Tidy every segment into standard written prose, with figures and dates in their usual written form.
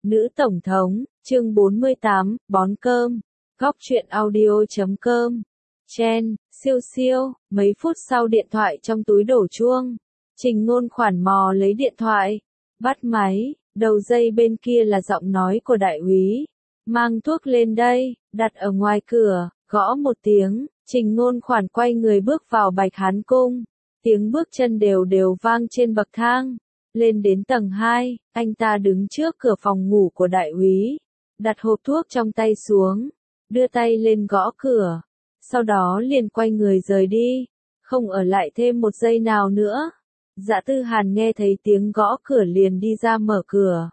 Nữ Tổng thống, chương 48, bón cơm. Góc truyện audio.com. Chen, siêu siêu, mấy phút sau điện thoại trong túi đổ chuông. Trình Ngôn khoản mò lấy điện thoại, bắt máy, đầu dây bên kia là giọng nói của đại úy. Mang thuốc lên đây, đặt ở ngoài cửa, gõ một tiếng, Trình Ngôn khoản quay người bước vào Bạch Hán Cung. Tiếng bước chân đều đều vang trên bậc thang. Lên đến tầng 2, anh ta đứng trước cửa phòng ngủ của đại úy, đặt hộp thuốc trong tay xuống, đưa tay lên gõ cửa, sau đó liền quay người rời đi, không ở lại thêm một giây nào nữa. Dạ Tư Hàn nghe thấy tiếng gõ cửa liền đi ra mở cửa.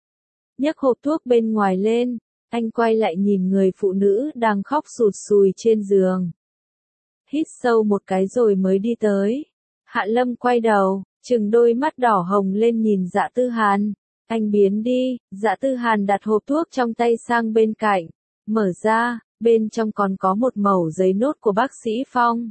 Nhấc hộp thuốc bên ngoài lên, anh quay lại nhìn người phụ nữ đang khóc sụt sùi trên giường. Hít sâu một cái rồi mới đi tới. Hạ Lâm quay đầu, trừng đôi mắt đỏ hồng lên nhìn Dạ Tư Hàn. Anh biến đi, Dạ Tư Hàn đặt hộp thuốc trong tay sang bên cạnh. Mở ra, bên trong còn có một mẩu giấy nốt của bác sĩ Phong.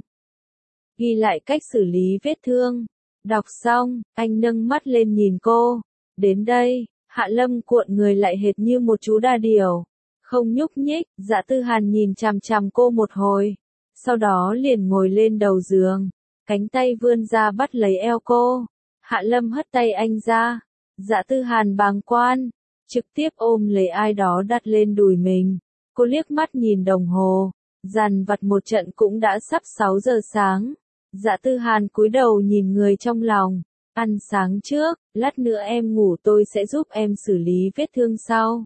Ghi lại cách xử lý vết thương. Đọc xong, anh nâng mắt lên nhìn cô. Đến đây, Hạ Lâm cuộn người lại hệt như một chú đa điểu. Không nhúc nhích, Dạ Tư Hàn nhìn chằm chằm cô một hồi. Sau đó liền ngồi lên đầu giường. Cánh tay vươn ra bắt lấy eo cô. Hạ Lâm hất tay anh ra. Dạ Tư Hàn bàng quan, trực tiếp ôm lấy ai đó đặt lên đùi mình. Cô liếc mắt nhìn đồng hồ, dằn vặt một trận cũng đã sắp 6 giờ sáng. Dạ Tư Hàn cúi đầu nhìn người trong lòng. Ăn sáng trước, lát nữa em ngủ tôi sẽ giúp em xử lý vết thương sau.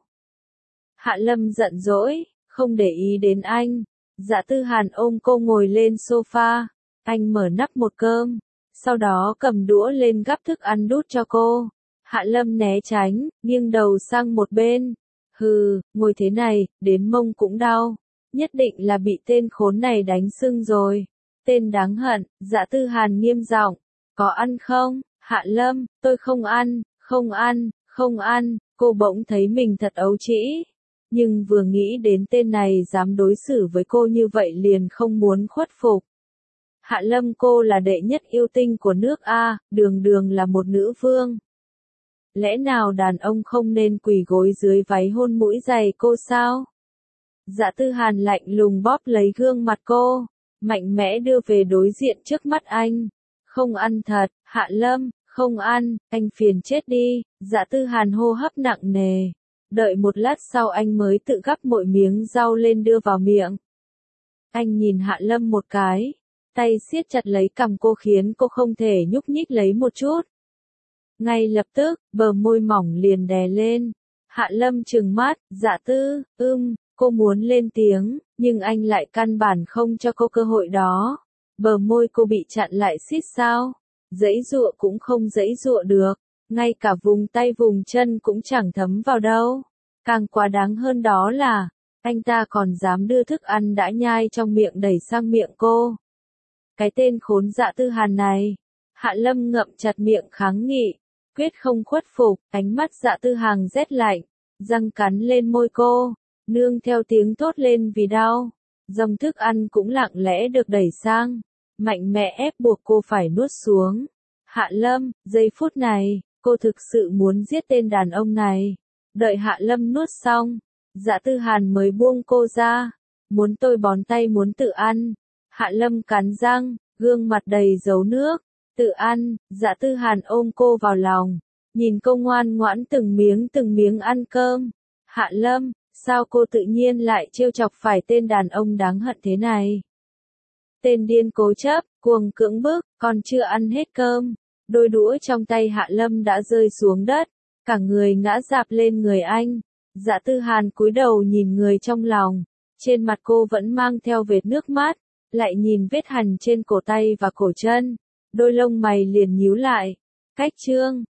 Hạ Lâm giận dỗi, không để ý đến anh. Dạ Tư Hàn ôm cô ngồi lên sofa. Anh mở nắp một cơm, sau đó cầm đũa lên gắp thức ăn đút cho cô. Hạ Lâm né tránh, nghiêng đầu sang một bên. Hừ, ngồi thế này, đến mông cũng đau. Nhất định là bị tên khốn này đánh sưng rồi. Tên đáng hận. Dạ Tư Hàn nghiêm giọng. Có ăn không? Hạ Lâm, tôi không ăn, không ăn, không ăn. Cô bỗng thấy mình thật ấu trĩ. Nhưng vừa nghĩ đến tên này dám đối xử với cô như vậy liền không muốn khuất phục. Hạ Lâm, cô là đệ nhất yêu tinh của nước A, đường đường là một nữ vương. Lẽ nào đàn ông không nên quỳ gối dưới váy hôn mũi giày cô sao? Dạ Tư Hàn lạnh lùng bóp lấy gương mặt cô, mạnh mẽ đưa về đối diện trước mắt anh. Không ăn thật, Hạ Lâm, không ăn, anh phiền chết đi. Dạ Tư Hàn hô hấp nặng nề. Đợi một lát sau anh mới tự gắp mỗi miếng rau lên đưa vào miệng. Anh nhìn Hạ Lâm một cái. Tay siết chặt lấy cằm cô khiến cô không thể nhúc nhích lấy một chút. Ngay lập tức, bờ môi mỏng liền đè lên. Hạ Lâm trừng mắt, Dạ Tư, cô muốn lên tiếng, nhưng anh lại căn bản không cho cô cơ hội đó. Bờ môi cô bị chặn lại xít sao. Giãy giụa cũng không giãy giụa được, ngay cả vùng tay vùng chân cũng chẳng thấm vào đâu. Càng quá đáng hơn đó là, anh ta còn dám đưa thức ăn đã nhai trong miệng đẩy sang miệng cô. Cái tên khốn Dạ Tư Hàn này. Hạ Lâm ngậm chặt miệng kháng nghị, quyết không khuất phục. Ánh mắt Dạ Tư Hàn rét lạnh, răng cắn lên môi cô, nương theo tiếng thốt lên vì đau. Dòng thức ăn cũng lặng lẽ được đẩy sang, mạnh mẽ ép buộc cô phải nuốt xuống. Hạ Lâm, giây phút này, cô thực sự muốn giết tên đàn ông này. Đợi Hạ Lâm nuốt xong, Dạ Tư Hàn mới buông cô ra. Muốn tôi bón tay muốn tự ăn. Hạ Lâm cắn răng, gương mặt đầy dấu nước. Tự ăn. Dạ Tư Hàn ôm cô vào lòng, nhìn cô ngoan ngoãn từng miếng ăn cơm. Hạ Lâm, sao cô tự nhiên lại trêu chọc phải tên đàn ông đáng hận thế này? Tên điên cố chấp, cuồng cưỡng bức, còn chưa ăn hết cơm. Đôi đũa trong tay Hạ Lâm đã rơi xuống đất, cả người ngã rạp lên người anh. Dạ Tư Hàn cúi đầu nhìn người trong lòng, trên mặt cô vẫn mang theo vệt nước mắt. Lại nhìn vết hằn trên cổ tay và cổ chân, đôi lông mày liền nhíu lại. Cách chương